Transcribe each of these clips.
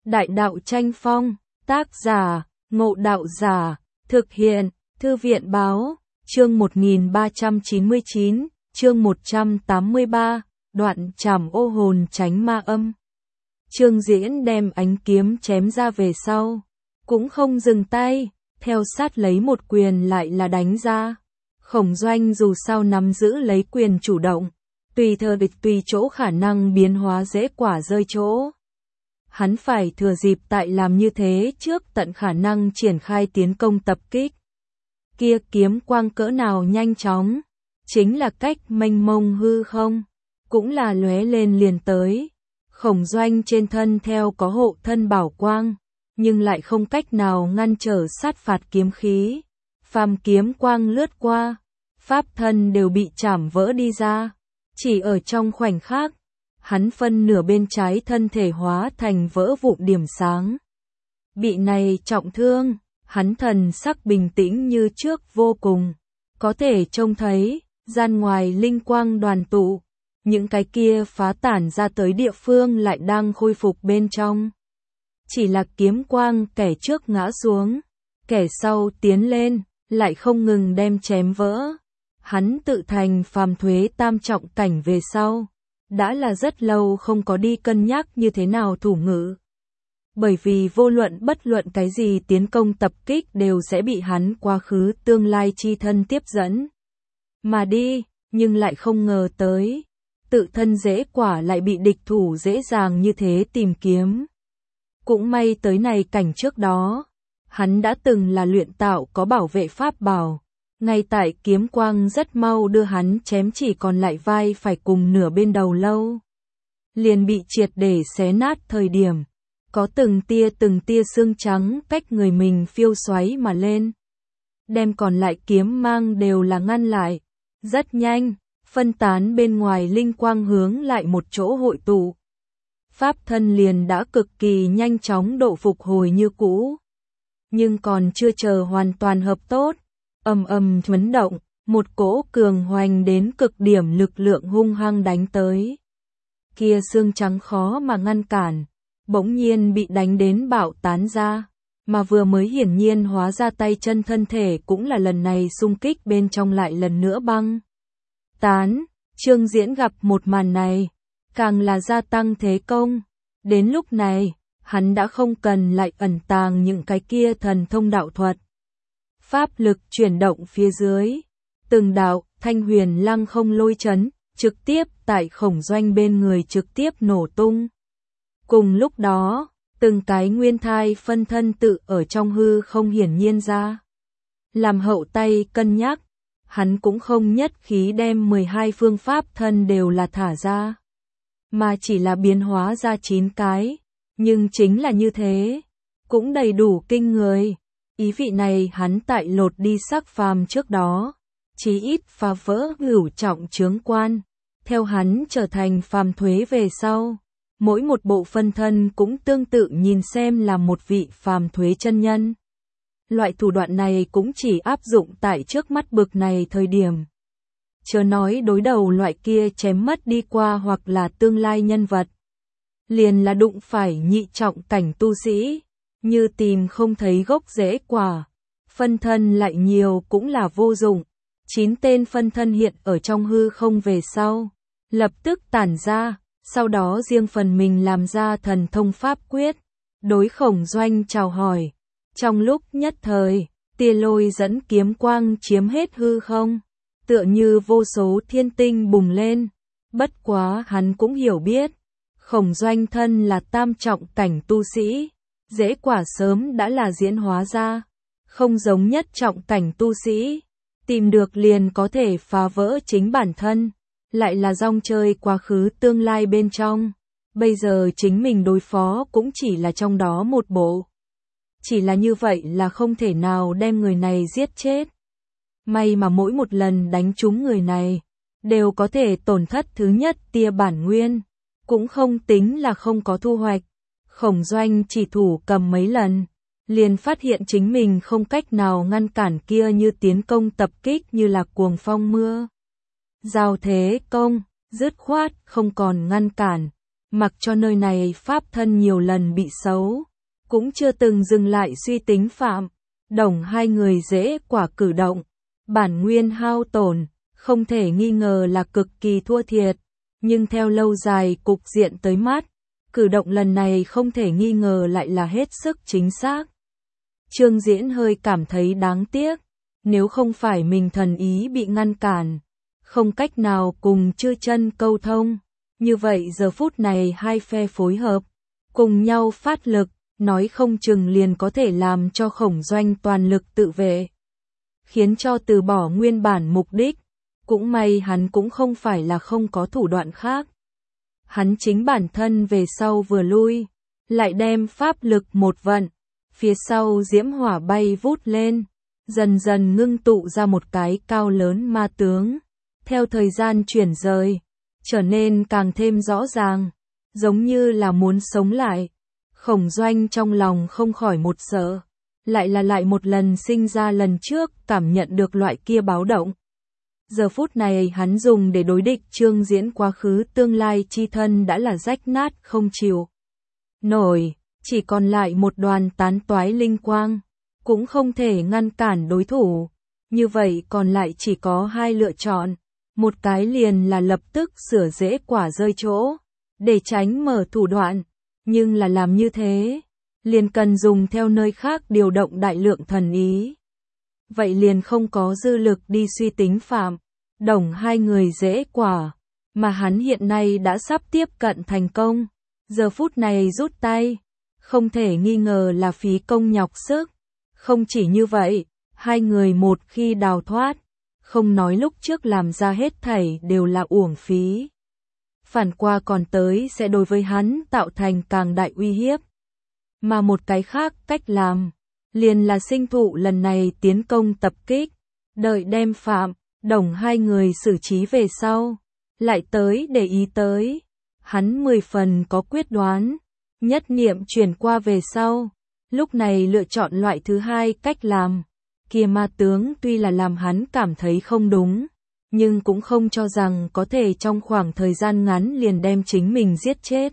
Đại đạo tranh phong, tác giả, Ngộ Đạo Giả, thực hiện, Thư viện Báo, chương 1399, chương 183, đoạn trảm ô hồn tránh ma âm. Trương Diễn đem ánh kiếm chém ra về sau, cũng không dừng tay, theo sát lấy một quyền lại là đánh ra. Khổng Doanh dù sao nắm giữ lấy quyền chủ động, tùy thời địch tùy chỗ khả năng biến hóa dễ quả rơi chỗ. Hắn phải thừa dịp tại làm như thế trước tận khả năng triển khai tiến công tập kích. Kia kiếm quang cỡ nào nhanh chóng, chính là cách mênh mông hư không, cũng là lóe lên liền tới. Khổng Doanh trên thân theo có hộ thân bảo quang, nhưng lại không cách nào ngăn trở sát phạt kiếm khí. Phàm kiếm quang lướt qua, pháp thân đều bị chảm vỡ đi ra. Chỉ ở trong khoảnh khắc, hắn phân nửa bên trái thân thể hóa thành vỡ vụn điểm sáng. Bị này trọng thương, hắn thần sắc bình tĩnh như trước vô cùng, có thể trông thấy, gian ngoài linh quang đoàn tụ, những cái kia phá tản ra tới địa phương lại đang khôi phục bên trong. Chỉ là kiếm quang kẻ trước ngã xuống, kẻ sau tiến lên, lại không ngừng đem chém vỡ. Hắn tự thành phàm thuế tam trọng cảnh về sau, đã là rất lâu không có đi cân nhắc như thế nào thủ ngữ. Bởi vì vô luận bất luận cái gì tiến công tập kích đều sẽ bị hắn quá khứ tương lai chi thân tiếp dẫn. Mà đi, nhưng lại không ngờ tới, tự thân dễ quả lại bị địch thủ dễ dàng như thế tìm kiếm. Cũng may tới này cảnh trước đó, hắn đã từng là luyện tạo có bảo vệ pháp bảo. Ngay tại kiếm quang rất mau đưa hắn chém chỉ còn lại vai phải cùng nửa bên đầu lâu. Liền bị triệt để xé nát thời điểm. Có từng tia xương trắng cách người mình phiêu xoáy mà lên. Đem còn lại kiếm mang đều là ngăn lại. Rất nhanh, phân tán bên ngoài linh quang hướng lại một chỗ hội tụ. Pháp thân liền đã cực kỳ nhanh chóng độ phục hồi như cũ. Nhưng còn chưa chờ hoàn toàn hợp tốt. Ầm ầm chấn động, một cỗ cường hoành đến cực điểm lực lượng hung hăng đánh tới. Kia xương trắng khó mà ngăn cản, bỗng nhiên bị đánh đến bạo tán ra, mà vừa mới hiển nhiên hóa ra tay chân thân thể cũng là lần này xung kích bên trong lại lần nữa băng. Tán, Trương Diễn gặp một màn này, càng là gia tăng thế công. Đến lúc này, hắn đã không cần lại ẩn tàng những cái kia thần thông đạo thuật. Pháp lực chuyển động phía dưới, từng đạo thanh huyền lăng không lôi chấn, trực tiếp tại Khổng Doanh bên người trực tiếp nổ tung. Cùng lúc đó, từng cái nguyên thai phân thân tự ở trong hư không hiển nhiên ra. Làm hậu tay cân nhắc, hắn cũng không nhất khí đem 12 phương pháp thân đều là thả ra, mà chỉ là biến hóa ra 9 cái, nhưng chính là như thế, cũng đầy đủ kinh người. Ý vị này hắn tại lột đi sắc phàm trước đó, chí ít phá vỡ cửu trọng chướng quan. Theo hắn trở thành phàm thuế về sau, mỗi một bộ phân thân cũng tương tự nhìn xem là một vị phàm thuế chân nhân. Loại thủ đoạn này cũng chỉ áp dụng tại trước mắt bực này thời điểm. Chớ nói đối đầu loại kia chém mất đi qua hoặc là tương lai nhân vật. Liền là đụng phải nhị trọng cảnh tu sĩ. Như tìm không thấy gốc rễ quả, phân thân lại nhiều cũng là vô dụng. 9 tên phân thân hiện ở trong hư không về sau, lập tức tản ra, sau đó riêng phần mình làm ra thần thông pháp quyết, đối Khổng Doanh chào hỏi. Trong lúc nhất thời, tia lôi dẫn kiếm quang chiếm hết hư không, tựa như vô số thiên tinh bùng lên. Bất quá hắn cũng hiểu biết, Khổng Doanh thân là tam trọng cảnh tu sĩ. Dễ quả sớm đã là diễn hóa ra, không giống nhất trọng cảnh tu sĩ, tìm được liền có thể phá vỡ chính bản thân, lại là rong chơi quá khứ tương lai bên trong, bây giờ chính mình đối phó cũng chỉ là trong đó một bộ. Chỉ là như vậy là không thể nào đem người này giết chết. May mà mỗi một lần đánh trúng người này, đều có thể tổn thất thứ nhất tia bản nguyên, cũng không tính là không có thu hoạch. Khổng Doanh chỉ thủ cầm mấy lần, liền phát hiện chính mình không cách nào ngăn cản kia như tiến công tập kích như là cuồng phong mưa. Giao thế công, dứt khoát không còn ngăn cản, mặc cho nơi này pháp thân nhiều lần bị xấu, cũng chưa từng dừng lại suy tính Phạm Đồng hai người dễ quả cử động, bản nguyên hao tổn, không thể nghi ngờ là cực kỳ thua thiệt, nhưng theo lâu dài cục diện tới mắt, cử động lần này không thể nghi ngờ lại là hết sức chính xác. Trương Diễn hơi cảm thấy đáng tiếc, nếu không phải mình thần ý bị ngăn cản, không cách nào cùng chư chân câu thông, như vậy giờ phút này hai phe phối hợp, cùng nhau phát lực, nói không chừng liền có thể làm cho Khổng Doanh toàn lực tự vệ, khiến cho từ bỏ nguyên bản mục đích. Cũng may hắn cũng không phải là không có thủ đoạn khác. Hắn chính bản thân về sau vừa lui, lại đem pháp lực một vận, phía sau diễm hỏa bay vút lên, dần dần ngưng tụ ra một cái cao lớn ma tướng. Theo thời gian chuyển rời, trở nên càng thêm rõ ràng, giống như là muốn sống lại. Khổng Doanh trong lòng không khỏi một sợ, lại một lần sinh ra lần trước cảm nhận được loại kia báo động. Giờ phút này hắn dùng để đối địch Trương Diễn quá khứ tương lai chi thân đã là rách nát không chịu nổi, chỉ còn lại một đoàn tán toái linh quang, cũng không thể ngăn cản đối thủ. Như vậy còn lại chỉ có hai lựa chọn, một cái liền là lập tức sửa rễ quả rơi chỗ, để tránh mở thủ đoạn, nhưng là làm như thế, liền cần dùng theo nơi khác điều động đại lượng thần ý. Vậy liền không có dư lực đi suy tính Phạm Đồng hai người dễ quả, mà hắn hiện nay đã sắp tiếp cận thành công, giờ phút này rút tay, không thể nghi ngờ là phí công nhọc sức. Không chỉ như vậy, hai người một khi đào thoát, không nói lúc trước làm ra hết thảy đều là uổng phí. Phản qua còn tới sẽ đối với hắn tạo thành càng đại uy hiếp. Mà một cái khác cách làm, liền là sinh thụ lần này tiến công tập kích, đợi đem Phạm Đồng hai người xử trí về sau, lại tới để ý tới. Hắn 10 phần có quyết đoán, nhất niệm chuyển qua về sau, lúc này lựa chọn loại thứ hai cách làm. Kia ma tướng tuy là làm hắn cảm thấy không đúng, nhưng cũng không cho rằng có thể trong khoảng thời gian ngắn liền đem chính mình giết chết.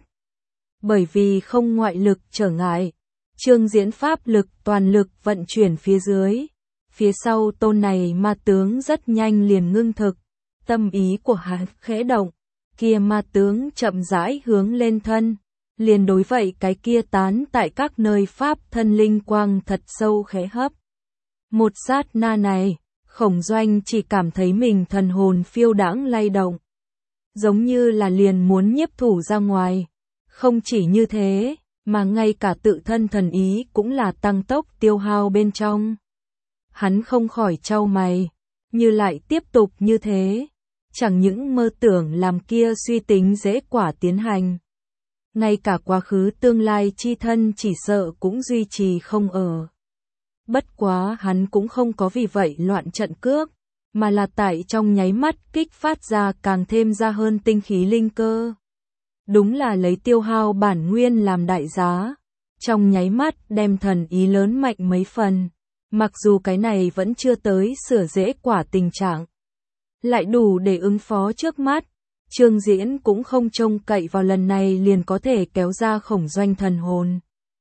Bởi vì không ngoại lực trở ngại, Trương Diễn pháp lực toàn lực vận chuyển phía dưới. Phía sau tôn này ma tướng rất nhanh liền ngưng thực, tâm ý của hắn khẽ động, kia ma tướng chậm rãi hướng lên thân, liền đối vậy cái kia tán tại các nơi pháp thân linh quang thật sâu khẽ hấp. Một sát na này, Khổng Doanh chỉ cảm thấy mình thần hồn phiêu đãng lay động, giống như là liền muốn nhiếp thủ ra ngoài. Không chỉ như thế, mà ngay cả tự thân thần ý cũng là tăng tốc tiêu hao bên trong. Hắn không khỏi chau mày, như lại tiếp tục như thế, chẳng những mơ tưởng làm kia suy tính dễ quả tiến hành. Ngay cả quá khứ tương lai chi thân chỉ sợ cũng duy trì không ở. Bất quá hắn cũng không có vì vậy loạn trận cước, mà là tại trong nháy mắt kích phát ra càng thêm ra hơn tinh khí linh cơ. Đúng là lấy tiêu hao bản nguyên làm đại giá, trong nháy mắt đem thần ý lớn mạnh mấy phần. Mặc dù cái này vẫn chưa tới sửa dễ quả tình trạng, lại đủ để ứng phó trước mắt, Trương Diễn cũng không trông cậy vào lần này liền có thể kéo ra Khổng Doanh thần hồn.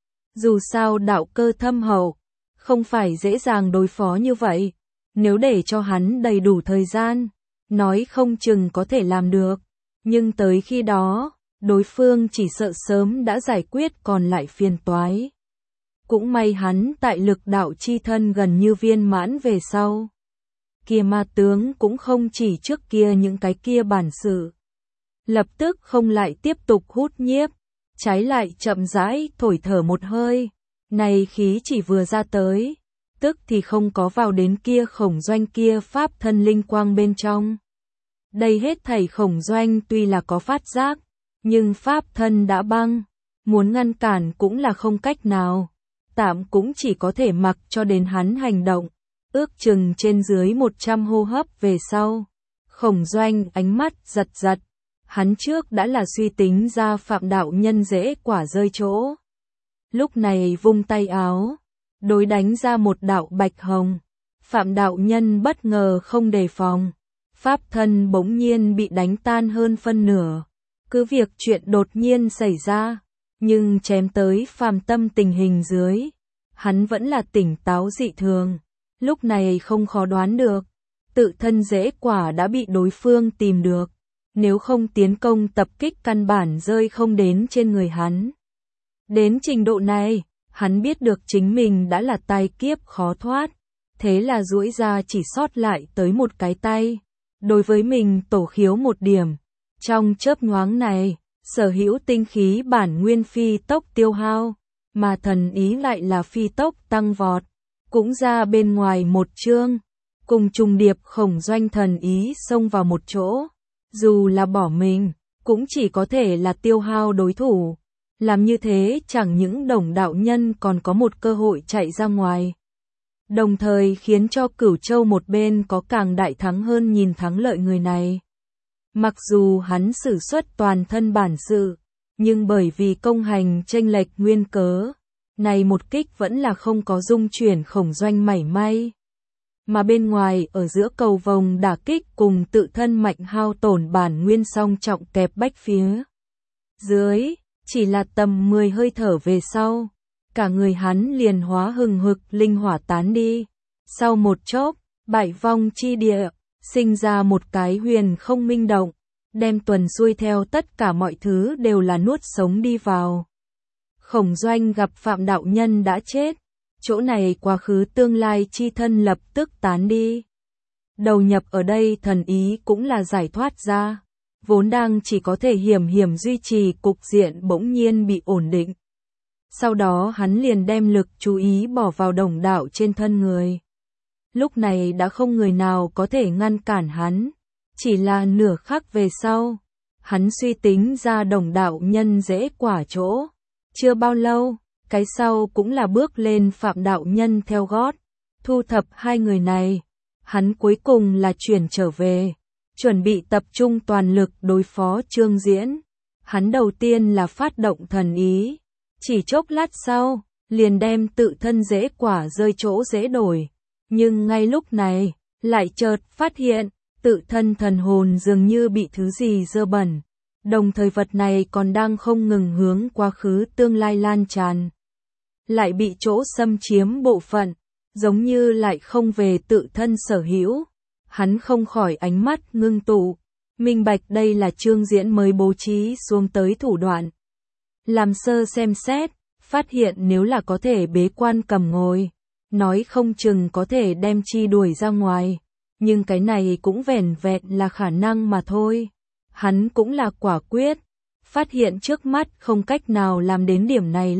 Dù sao đạo cơ thâm hậu, không phải dễ dàng đối phó như vậy, nếu để cho hắn đầy đủ thời gian, nói không chừng có thể làm được, nhưng tới khi đó, đối phương chỉ sợ sớm đã giải quyết còn lại phiền toái. Cũng may hắn tại lực đạo chi thân gần như viên mãn về sau. Kia ma tướng cũng không chỉ trước kia những cái kia bản sự. Lập tức không lại tiếp tục hút nhiếp, trái lại chậm rãi thổi thở một hơi. Này khí chỉ vừa ra tới, tức thì không có vào đến kia Khổng Doanh kia pháp thân linh quang bên trong. Đây hết thảy Khổng Doanh tuy là có phát giác, nhưng pháp thân đã băng, muốn ngăn cản cũng là không cách nào. Tạm cũng chỉ có thể mặc cho đến hắn hành động, ước chừng trên dưới 100 hô hấp về sau. Khổng Doanh ánh mắt giật giật, hắn trước đã là suy tính ra Phạm đạo nhân dễ quả rơi chỗ. Lúc này vung tay áo, đối đánh ra một đạo bạch hồng. Phạm đạo nhân bất ngờ không đề phòng, pháp thân bỗng nhiên bị đánh tan hơn phân nửa, Cứ việc chuyện đột nhiên xảy ra, nhưng chém tới phàm tâm tình hình dưới, hắn vẫn là tỉnh táo dị thường. Lúc này không khó đoán được, tự thân rễ quả đã bị đối phương tìm được, nếu không tiến công tập kích căn bản rơi không đến trên người hắn. Đến trình độ này, hắn biết được chính mình đã là tai kiếp khó thoát, thế là duỗi ra chỉ sót lại tới một cái tay. Đối với mình tổ khiếu một điểm, trong chớp nhoáng này, sở hữu tinh khí bản nguyên phi tốc tiêu hao, mà thần ý lại là phi tốc tăng vọt, cũng ra bên ngoài một chương, cùng trùng điệp khổng doanh thần ý xông vào một chỗ, dù là bỏ mình, cũng chỉ có thể là tiêu hao đối thủ. Làm như thế chẳng những Đồng đạo nhân còn có một cơ hội chạy ra ngoài, đồng thời khiến cho Cửu Châu một bên có càng đại thắng hơn nhìn thắng lợi người này. Mặc dù hắn sử xuất toàn thân bản sự, nhưng bởi vì công hành chênh lệch nguyên cớ, này một kích vẫn là không có dung chuyển khổng doanh mảy may. Mà bên ngoài ở giữa cầu vồng đả kích cùng tự thân mạnh hao tổn bản nguyên song trọng kẹp bách phía dưới, chỉ là tầm 10 hơi thở về sau, cả người hắn liền hóa hừng hực linh hỏa tán đi. Sau một chốc, bại vong chi địa, sinh ra một cái huyền không minh động, đem tuần xuôi theo tất cả mọi thứ đều là nuốt sống đi vào. Khổng doanh gặp Phạm đạo nhân đã chết, chỗ này quá khứ tương lai chi thân lập tức tán đi. Đầu nhập ở đây thần ý cũng là giải thoát ra, vốn đang chỉ có thể hiểm hiểm duy trì cục diện bỗng nhiên bị ổn định. Sau đó hắn liền đem lực chú ý bỏ vào Đồng đạo trên thân người. Lúc này đã không người nào có thể ngăn cản hắn, chỉ là nửa khắc về sau, hắn suy tính ra Đồng đạo nhân rễ quả chỗ. Chưa bao lâu, cái sau cũng là bước lên Phạm đạo nhân theo gót, thu thập hai người này, hắn cuối cùng là chuyển trở về, chuẩn bị tập trung toàn lực đối phó Trương Diễn. Hắn đầu tiên là phát động thần ý, chỉ chốc lát sau, liền đem tự thân rễ quả rơi chỗ rễ đổi. Nhưng ngay lúc này, lại chợt phát hiện, tự thân thần hồn dường như bị thứ gì dơ bẩn. Đồng thời vật này còn đang không ngừng hướng quá khứ tương lai lan tràn. Lại bị chỗ xâm chiếm bộ phận, giống như lại không về tự thân sở hữu. Hắn không khỏi ánh mắt ngưng tụ, minh bạch đây là Trương Diễn mới bố trí xuống tới thủ đoạn. Làm sơ xem xét, phát hiện nếu là có thể bế quan cầm ngồi, nói không chừng có thể đem chi đuổi ra ngoài. Nhưng cái này cũng vẻn vẹn là khả năng mà thôi. Hắn cũng là quả quyết, phát hiện trước mắt không cách nào làm đến điểm này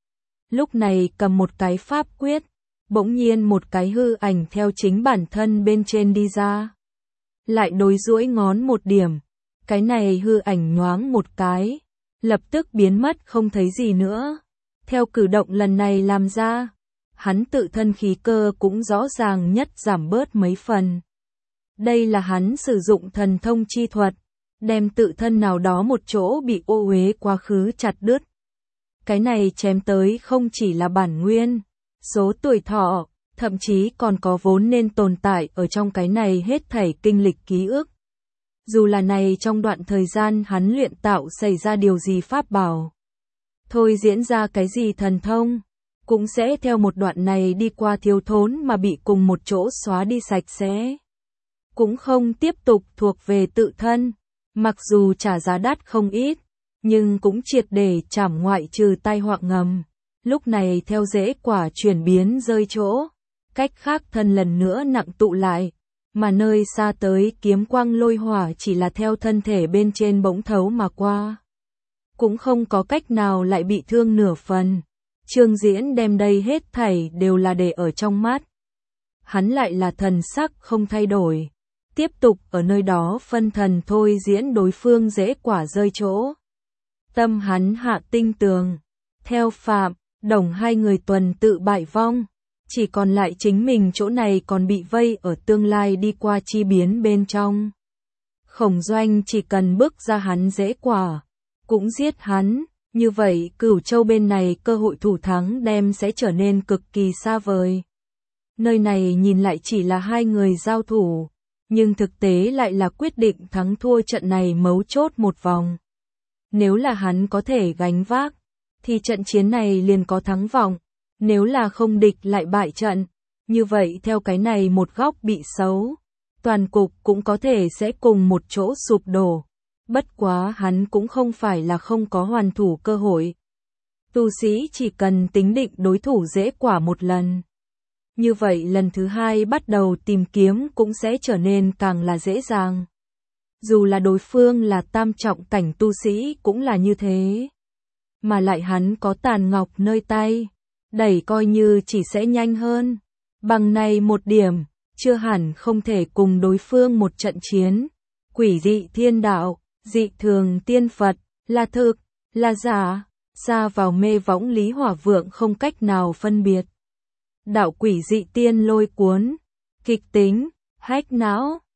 lúc này cầm một cái pháp quyết, bỗng nhiên một cái hư ảnh theo chính bản thân bên trên đi ra. Lại đối duỗi ngón một điểm, cái này hư ảnh nhoáng một cái, lập tức biến mất không thấy gì nữa. Theo cử động lần này làm ra, hắn tự thân khí cơ cũng rõ ràng nhất giảm bớt mấy phần. Đây là hắn sử dụng thần thông chi thuật, đem tự thân nào đó một chỗ bị ô uế quá khứ chặt đứt. Cái này chém tới không chỉ là bản nguyên, số tuổi thọ, thậm chí còn có vốn nên tồn tại ở trong cái này hết thảy kinh lịch ký ức. Dù là này trong đoạn thời gian hắn luyện tạo xảy ra điều gì pháp bảo, thôi diễn ra cái gì thần thông, cũng sẽ theo một đoạn này đi qua thiếu thốn mà bị cùng một chỗ xóa đi sạch sẽ. Cũng không tiếp tục thuộc về tự thân, mặc dù trả giá đắt không ít, nhưng cũng triệt để trảm ngoại trừ tai họa ngầm. Lúc này theo rễ quả chuyển biến rơi chỗ, cách khác thân lần nữa nặng tụ lại, mà nơi xa tới kiếm quang lôi hỏa chỉ là theo thân thể bên trên bỗng thấu mà qua. Cũng không có cách nào lại bị thương nửa phần. Trương Diễn đem đây hết thảy đều là để ở trong mắt. Hắn lại là thần sắc không thay đổi, tiếp tục ở nơi đó phân thần thôi diễn đối phương rễ quả rơi chỗ. Tâm hắn hạ tinh tường, theo Phạm, Đồng hai người tuần tự bại vong, chỉ còn lại chính mình chỗ này còn bị vây ở tương lai đi qua chi biến bên trong. Khổng Doanh chỉ cần bước ra hắn rễ quả, cũng giết hắn, như vậy Cửu Châu bên này cơ hội thủ thắng đem sẽ trở nên cực kỳ xa vời. Nơi này nhìn lại chỉ là hai người giao thủ, nhưng thực tế lại là quyết định thắng thua trận này mấu chốt một vòng. Nếu là hắn có thể gánh vác, thì trận chiến này liền có thắng vọng. Nếu là không địch lại bại trận, như vậy theo cái này một góc bị xấu, toàn cục cũng có thể sẽ cùng một chỗ sụp đổ. Bất quá hắn cũng không phải là không có hoàn thủ cơ hội. Tu sĩ chỉ cần tính định đối thủ dễ quả một lần. Như vậy lần thứ hai bắt đầu tìm kiếm cũng sẽ trở nên càng là dễ dàng. Dù là đối phương là tam trọng cảnh tu sĩ cũng là như thế. Mà lại hắn có tàn ngọc nơi tay, đẩy coi như chỉ sẽ nhanh hơn. Bằng này một điểm, chưa hẳn không thể cùng đối phương một trận chiến. Quỷ dị thiên đạo, dị thường tiên Phật, là thực, là giả, xa vào mê võng Lý Hỏa Vượng không cách nào phân biệt. Đạo quỷ dị tiên lôi cuốn, kịch tính, hách não.